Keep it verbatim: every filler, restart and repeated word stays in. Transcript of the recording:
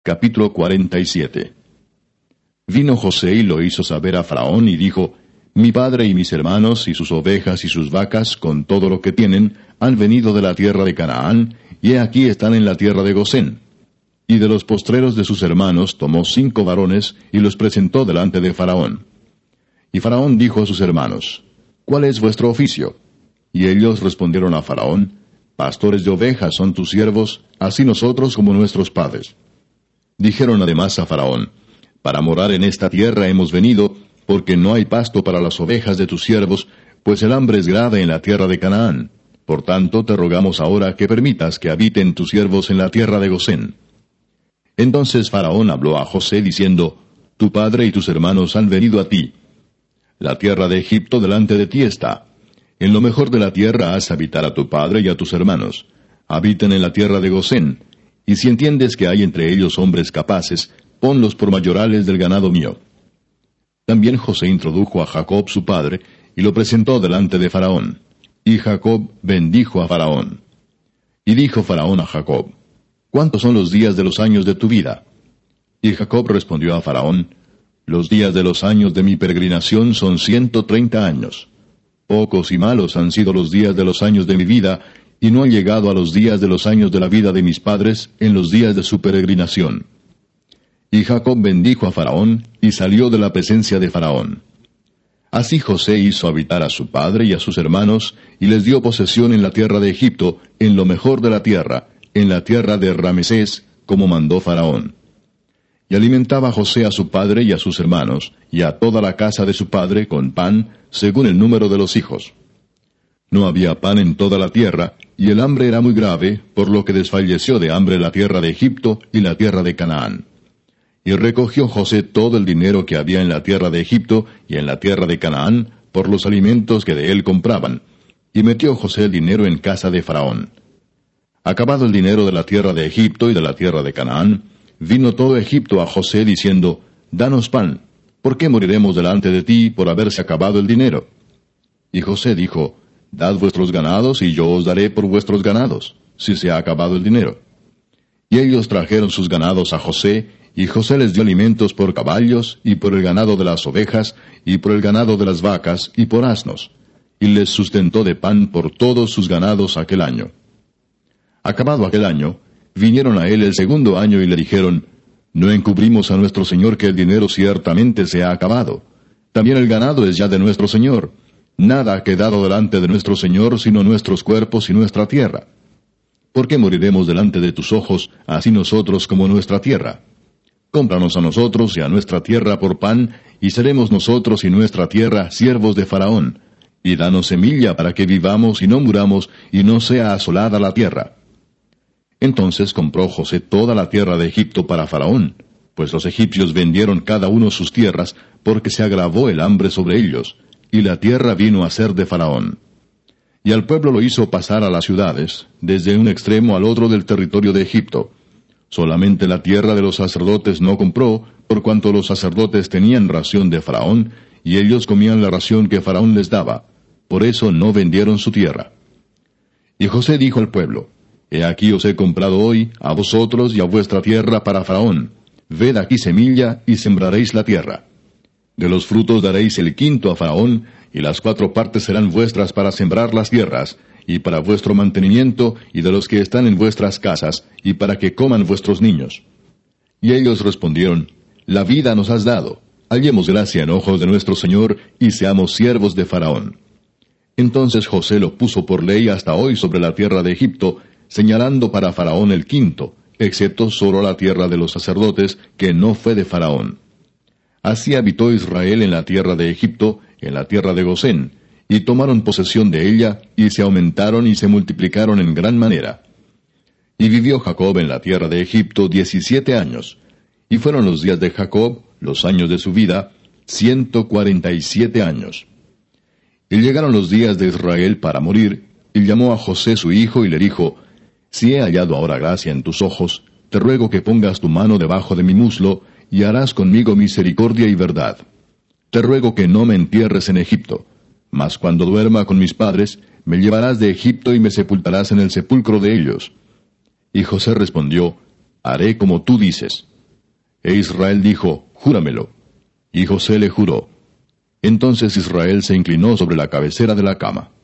Capítulo cuarenta y siete. Vino José y lo hizo saber a Faraón, y dijo: Mi padre y mis hermanos, y sus ovejas y sus vacas, con todo lo que tienen, han venido de la tierra de Canaán, y he aquí están en la tierra de Gosén. Y de los postreros de sus hermanos tomó cinco varones, y los presentó delante de Faraón. Y Faraón dijo a sus hermanos: ¿Cuál es vuestro oficio? Y ellos respondieron a Faraón: Pastores de ovejas son tus siervos, así nosotros como nuestros padres. Dijeron además a Faraón: Para morar en esta tierra hemos venido, porque no hay pasto para las ovejas de tus siervos, pues el hambre es grave en la tierra de Canaán. Por tanto te rogamos ahora que permitas que habiten tus siervos en la tierra de Gosén. Entonces Faraón habló a José diciendo: Tu padre y tus hermanos han venido a ti. La tierra de Egipto delante de ti está. En lo mejor de la tierra haz habitar a tu padre y a tus hermanos. Habiten en la tierra de Gosén. Y si entiendes que hay entre ellos hombres capaces, ponlos por mayorales del ganado mío. También José introdujo a Jacob su padre, y lo presentó delante de Faraón. Y Jacob bendijo a Faraón. Y dijo Faraón a Jacob: ¿Cuántos son los días de los años de tu vida? Y Jacob respondió a Faraón: Los días de los años de mi peregrinación son ciento treinta años. Pocos y malos han sido los días de los años de mi vida, y no han llegado a los días de los años de la vida de mis padres en los días de su peregrinación. Y Jacob bendijo a Faraón, y salió de la presencia de Faraón. Así José hizo habitar a su padre y a sus hermanos, y les dio posesión en la tierra de Egipto, en lo mejor de la tierra, en la tierra de Ramesés, como mandó Faraón. Y alimentaba José a su padre y a sus hermanos, y a toda la casa de su padre con pan, según el número de los hijos. No había pan en toda la tierra, y el hambre era muy grave, por lo que desfalleció de hambre la tierra de Egipto y la tierra de Canaán. Y recogió José todo el dinero que había en la tierra de Egipto y en la tierra de Canaán, por los alimentos que de él compraban, y metió José el dinero en casa de Faraón. Acabado el dinero de la tierra de Egipto y de la tierra de Canaán, vino todo Egipto a José diciendo: Danos pan, ¿por qué moriremos delante de ti por haberse acabado el dinero? Y José dijo: Dad vuestros ganados, y yo os daré por vuestros ganados, si se ha acabado el dinero. Y ellos trajeron sus ganados a José, y José les dio alimentos por caballos, y por el ganado de las ovejas, y por el ganado de las vacas, y por asnos, y les sustentó de pan por todos sus ganados aquel año. Acabado aquel año, vinieron a él el segundo año y le dijeron: No encubrimos a nuestro señor que el dinero ciertamente se ha acabado. También el ganado es ya de nuestro señor. Nada ha quedado delante de nuestro señor sino nuestros cuerpos y nuestra tierra. ¿Por qué moriremos delante de tus ojos, así nosotros como nuestra tierra? Cómpranos a nosotros y a nuestra tierra por pan, y seremos nosotros y nuestra tierra siervos de Faraón. Y danos semilla para que vivamos y no muramos, y no sea asolada la tierra. Entonces compró José toda la tierra de Egipto para Faraón, pues los egipcios vendieron cada uno sus tierras, porque se agravó el hambre sobre ellos, y la tierra vino a ser de Faraón. Y al pueblo lo hizo pasar a las ciudades, desde un extremo al otro del territorio de Egipto. Solamente la tierra de los sacerdotes no compró, por cuanto los sacerdotes tenían ración de Faraón, y ellos comían la ración que Faraón les daba. Por eso no vendieron su tierra. Y José dijo al pueblo: He aquí os he comprado hoy, a vosotros y a vuestra tierra para Faraón. Ved aquí semilla, y sembraréis la tierra. De los frutos daréis el quinto a Faraón, y las cuatro partes serán vuestras para sembrar las tierras, y para vuestro mantenimiento, y de los que están en vuestras casas, y para que coman vuestros niños. Y ellos respondieron: La vida nos has dado. Hallemos gracia en ojos de nuestro Señor, y seamos siervos de Faraón. Entonces José lo puso por ley hasta hoy sobre la tierra de Egipto, señalando para Faraón el quinto, excepto solo la tierra de los sacerdotes, que no fue de Faraón. Así habitó Israel en la tierra de Egipto, en la tierra de Gosén, y tomaron posesión de ella, y se aumentaron y se multiplicaron en gran manera. Y vivió Jacob en la tierra de Egipto diecisiete años, y fueron los días de Jacob, los años de su vida, ciento cuarenta y siete años. Y llegaron los días de Israel para morir, y llamó a José su hijo, y le dijo: Si he hallado ahora gracia en tus ojos, te ruego que pongas tu mano debajo de mi muslo, y harás conmigo misericordia y verdad. Te ruego que no me entierres en Egipto, mas cuando duerma con mis padres, me llevarás de Egipto y me sepultarás en el sepulcro de ellos. Y José respondió: Haré como tú dices. E Israel dijo, Júramelo. Y José le juró. Entonces Israel se inclinó sobre la cabecera de la cama.